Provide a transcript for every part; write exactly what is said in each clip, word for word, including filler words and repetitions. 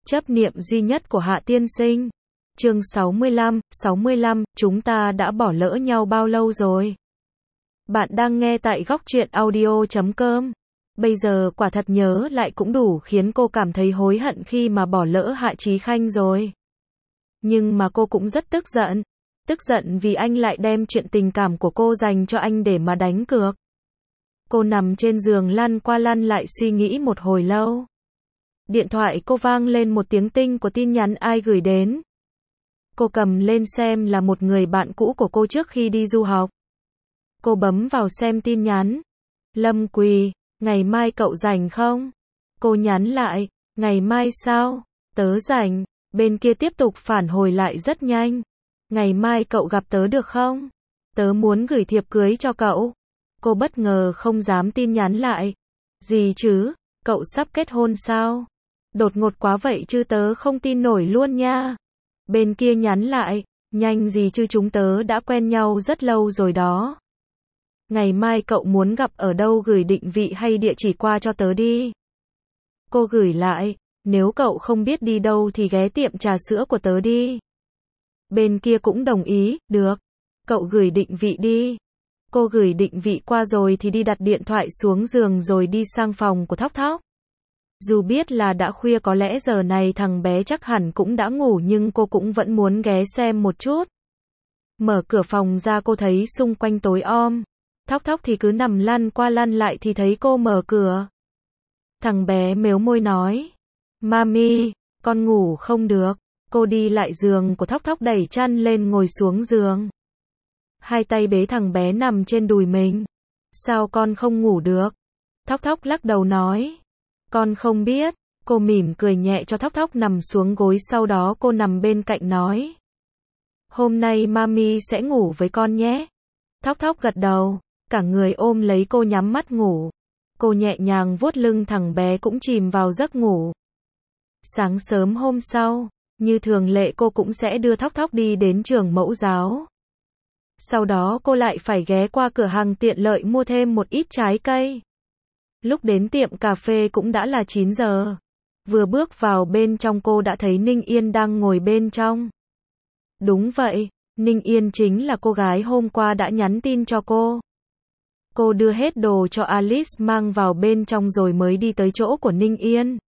Chấp niệm duy nhất của Hạ tiên sinh. Chương sáu mươi lăm, sáu mươi lăm, chúng ta đã bỏ lỡ nhau bao lâu rồi? Bạn đang nghe tại góc truyện audio chấm com. Bây giờ quả thật nhớ lại cũng đủ khiến cô cảm thấy hối hận khi mà bỏ lỡ Hạ Chí Khanh rồi. Nhưng mà cô cũng rất tức giận. Tức giận vì anh lại đem chuyện tình cảm của cô dành cho anh để mà đánh cược. Cô nằm trên giường lăn qua lăn lại suy nghĩ một hồi lâu. Điện thoại cô vang lên một tiếng tinh của tin nhắn ai gửi đến. Cô cầm lên xem là một người bạn cũ của cô trước khi đi du học. Cô bấm vào xem tin nhắn. Lâm Quỳ, ngày mai cậu rảnh không? Cô nhắn lại, ngày mai sao? Tớ rảnh. Bên kia tiếp tục phản hồi lại rất nhanh. Ngày mai cậu gặp tớ được không? Tớ muốn gửi thiệp cưới cho cậu. Cô bất ngờ không dám tin nhắn lại. Gì chứ? Cậu sắp kết hôn sao? Đột ngột quá vậy chứ tớ không tin nổi luôn nha. Bên kia nhắn lại, nhanh gì chứ chúng tớ đã quen nhau rất lâu rồi đó. Ngày mai cậu muốn gặp ở đâu gửi định vị hay địa chỉ qua cho tớ đi. Cô gửi lại, nếu cậu không biết đi đâu thì ghé tiệm trà sữa của tớ đi. Bên kia cũng đồng ý, được. Cậu gửi định vị đi. Cô gửi định vị qua rồi thì đi đặt điện thoại xuống giường rồi đi sang phòng của Thóc Thóc. Dù biết là đã khuya có lẽ giờ này thằng bé chắc hẳn cũng đã ngủ nhưng cô cũng vẫn muốn ghé xem một chút. Mở cửa phòng ra cô thấy xung quanh tối om. Thóc Thóc thì cứ nằm lăn qua lăn lại thì thấy cô mở cửa. Thằng bé mếu môi nói. Mami, con ngủ không được. Cô đi lại giường của Thóc Thóc đẩy chăn lên ngồi xuống giường. Hai tay bế thằng bé nằm trên đùi mình. Sao con không ngủ được? Thóc Thóc lắc đầu nói. Con không biết. Cô mỉm cười nhẹ cho Thóc Thóc nằm xuống gối sau đó cô nằm bên cạnh nói. Hôm nay mami sẽ ngủ với con nhé. Thóc Thóc gật đầu. Cả người ôm lấy cô nhắm mắt ngủ. Cô nhẹ nhàng vuốt lưng thằng bé cũng chìm vào giấc ngủ. Sáng sớm hôm sau, như thường lệ cô cũng sẽ đưa Thóc Thóc đi đến trường mẫu giáo. Sau đó cô lại phải ghé qua cửa hàng tiện lợi mua thêm một ít trái cây. Lúc đến tiệm cà phê cũng đã là chín giờ. Vừa bước vào bên trong cô đã thấy Ninh Yên đang ngồi bên trong. Đúng vậy, Ninh Yên chính là cô gái hôm qua đã nhắn tin cho cô. Cô đưa hết đồ cho Alice mang vào bên trong rồi mới đi tới chỗ của Ninh Yên.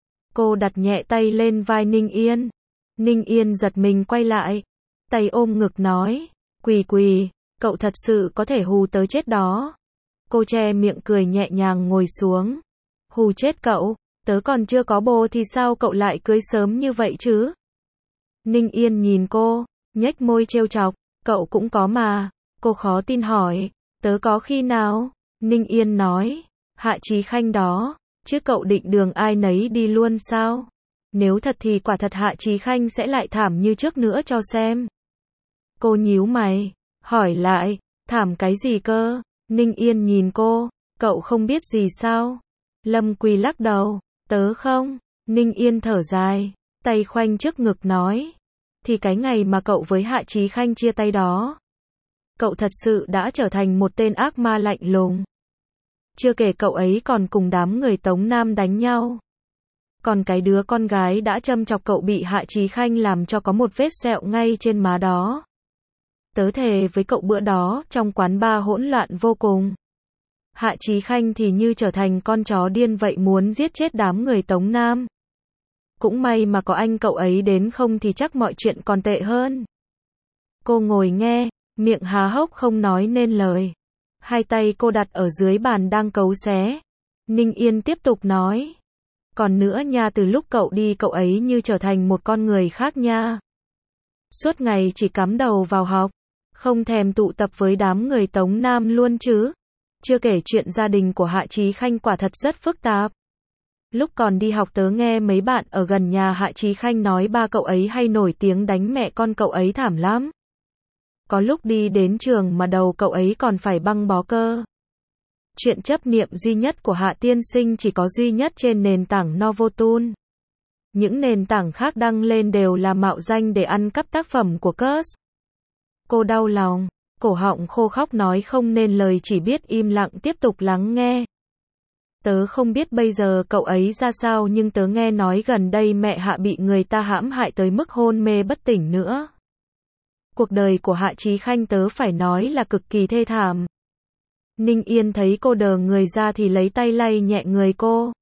Cô đặt nhẹ tay lên vai Ninh Yên. Ninh Yên giật mình quay lại. Tay ôm ngực nói. Quỳ quỳ, cậu thật sự có thể hù tớ chết đó. Cô che miệng cười nhẹ nhàng ngồi xuống. Hù chết cậu, tớ còn chưa có bồ thì sao cậu lại cưới sớm như vậy chứ? Ninh Yên nhìn cô, nhếch môi trêu chọc. Cậu cũng có mà. Cô khó tin hỏi. Tớ có khi nào? Ninh Yên nói. Hạ Chí Khanh đó. Chứ cậu định đường ai nấy đi luôn sao? Nếu thật thì quả thật Hạ Chí Khanh sẽ lại thảm như trước nữa cho xem. Cô nhíu mày, hỏi lại, thảm cái gì cơ? Ninh Yên nhìn cô, cậu không biết gì sao? Lâm Quỳ lắc đầu, tớ không. Ninh Yên thở dài, tay khoanh trước ngực nói. Thì cái ngày mà cậu với Hạ Chí Khanh chia tay đó. Cậu thật sự đã trở thành một tên ác ma lạnh lùng. Chưa kể cậu ấy còn cùng đám người Tống Nam đánh nhau. Còn cái đứa con gái đã châm chọc cậu bị Hạ Chí Khanh làm cho có một vết sẹo ngay trên má đó. Tớ thề với cậu bữa đó, trong quán bar hỗn loạn vô cùng. Hạ Chí Khanh thì như trở thành con chó điên vậy muốn giết chết đám người Tống Nam. Cũng may mà có anh cậu ấy đến không thì chắc mọi chuyện còn tệ hơn. Cô ngồi nghe, miệng há hốc không nói nên lời. Hai tay cô đặt ở dưới bàn đang cấu xé. Ninh Yên tiếp tục nói. Còn nữa nha, từ lúc cậu đi cậu ấy như trở thành một con người khác nha. Suốt ngày chỉ cắm đầu vào học. Không thèm tụ tập với đám người Tống Nam luôn chứ. Chưa kể chuyện gia đình của Hạ Chí Khanh quả thật rất phức tạp. Lúc còn đi học tớ nghe mấy bạn ở gần nhà Hạ Chí Khanh nói ba cậu ấy hay nổi tiếng đánh mẹ con cậu ấy thảm lắm. Có lúc đi đến trường mà đầu cậu ấy còn phải băng bó cơ. Chuyện chấp niệm duy nhất của Hạ tiên sinh chỉ có duy nhất trên nền tảng Novotune. Những nền tảng khác đăng lên đều là mạo danh để ăn cắp tác phẩm của Kurz. Cô đau lòng, cổ họng khô khóc nói không nên lời chỉ biết im lặng tiếp tục lắng nghe. Tớ không biết bây giờ cậu ấy ra sao nhưng tớ nghe nói gần đây mẹ Hạ bị người ta hãm hại tới mức hôn mê bất tỉnh nữa. Cuộc đời của Hạ Chí Khanh tớ phải nói là cực kỳ thê thảm. Ninh Yên thấy cô đờ người ra thì lấy tay lay nhẹ người cô.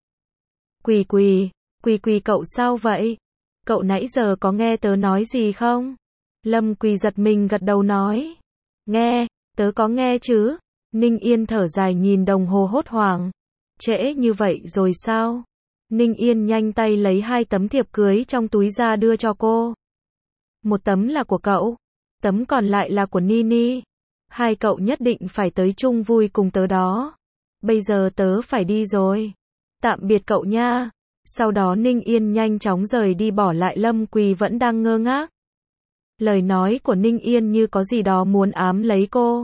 Quỳ quỳ, quỳ quỳ cậu sao vậy? Cậu nãy giờ có nghe tớ nói gì không? Lâm Quỳ giật mình gật đầu nói. Nghe, tớ có nghe chứ. Ninh Yên thở dài nhìn đồng hồ hốt hoảng. Trễ như vậy rồi sao? Ninh Yên nhanh tay lấy hai tấm thiệp cưới trong túi ra đưa cho cô. Một tấm là của cậu, tấm còn lại là của Nini. Hai cậu nhất định phải tới chung vui cùng tớ đó. Bây giờ tớ phải đi rồi. Tạm biệt cậu nha. Sau đó Ninh Yên nhanh chóng rời đi bỏ lại Lâm Quỳ vẫn đang ngơ ngác. Lời nói của Ninh Yên như có gì đó muốn ám lấy cô.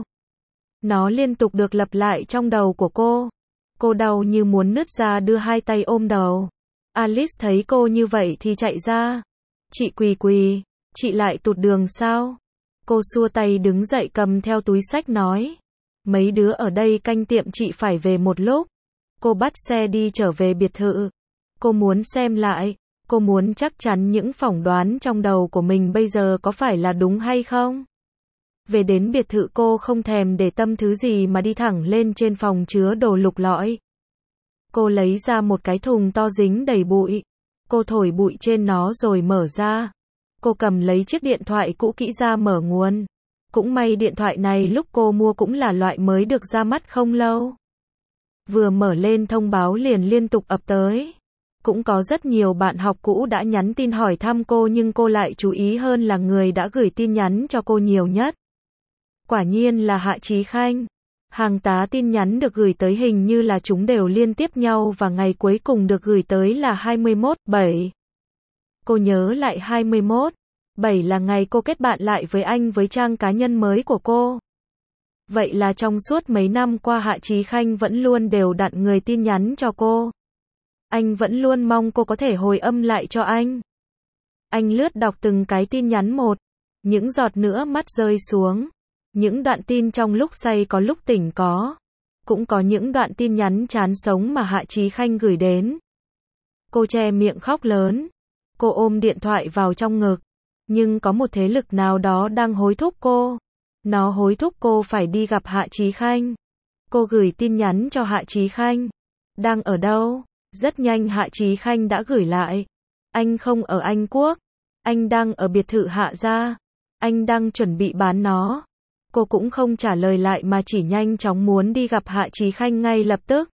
Nó liên tục được lặp lại trong đầu của cô. Cô đau như muốn nứt ra đưa hai tay ôm đầu. Alice thấy cô như vậy thì chạy ra. Chị Quỳ Quỳ, chị lại tụt đường sao? Cô xua tay đứng dậy cầm theo túi xách nói. Mấy đứa ở đây canh tiệm chị phải về một lúc. Cô bắt xe đi trở về biệt thự. Cô muốn xem lại. Cô muốn chắc chắn những phỏng đoán trong đầu của mình bây giờ có phải là đúng hay không. Về đến biệt thự cô không thèm để tâm thứ gì mà đi thẳng lên trên phòng chứa đồ lục lọi. Cô lấy ra một cái thùng to dính đầy bụi. Cô thổi bụi trên nó rồi mở ra. Cô cầm lấy chiếc điện thoại cũ kỹ ra mở nguồn. Cũng may điện thoại này lúc cô mua cũng là loại mới được ra mắt không lâu. Vừa mở lên thông báo liền liên tục ập tới. Cũng có rất nhiều bạn học cũ đã nhắn tin hỏi thăm cô nhưng cô lại chú ý hơn là người đã gửi tin nhắn cho cô nhiều nhất. Quả nhiên là Hạ Chí Khanh. Hàng tá tin nhắn được gửi tới hình như là chúng đều liên tiếp nhau và ngày cuối cùng được gửi tới là hai mươi mốt bảy. Cô nhớ lại hai mươi mốt bảy là ngày cô kết bạn lại với anh với trang cá nhân mới của cô. Vậy là trong suốt mấy năm qua Hạ Chí Khanh vẫn luôn đều đặn người tin nhắn cho cô. Anh vẫn luôn mong cô có thể hồi âm lại cho anh. Anh lướt đọc từng cái tin nhắn một. Những giọt nữa mắt rơi xuống. Những đoạn tin trong lúc say có lúc tỉnh có. Cũng có những đoạn tin nhắn chán sống mà Hạ Chí Khanh gửi đến. Cô che miệng khóc lớn. Cô ôm điện thoại vào trong ngực. Nhưng có một thế lực nào đó đang hối thúc cô. Nó hối thúc cô phải đi gặp Hạ Chí Khanh. Cô gửi tin nhắn cho Hạ Chí Khanh. Đang ở đâu? Rất nhanh Hạ Chí Khanh đã gửi lại. Anh không ở Anh Quốc. Anh đang ở biệt thự Hạ gia. Anh đang chuẩn bị bán nó. Cô cũng không trả lời lại mà chỉ nhanh chóng muốn đi gặp Hạ Chí Khanh ngay lập tức.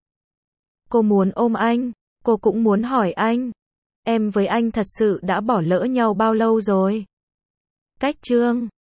Cô muốn ôm anh. Cô cũng muốn hỏi anh. Em với anh thật sự đã bỏ lỡ nhau bao lâu rồi? Cách chương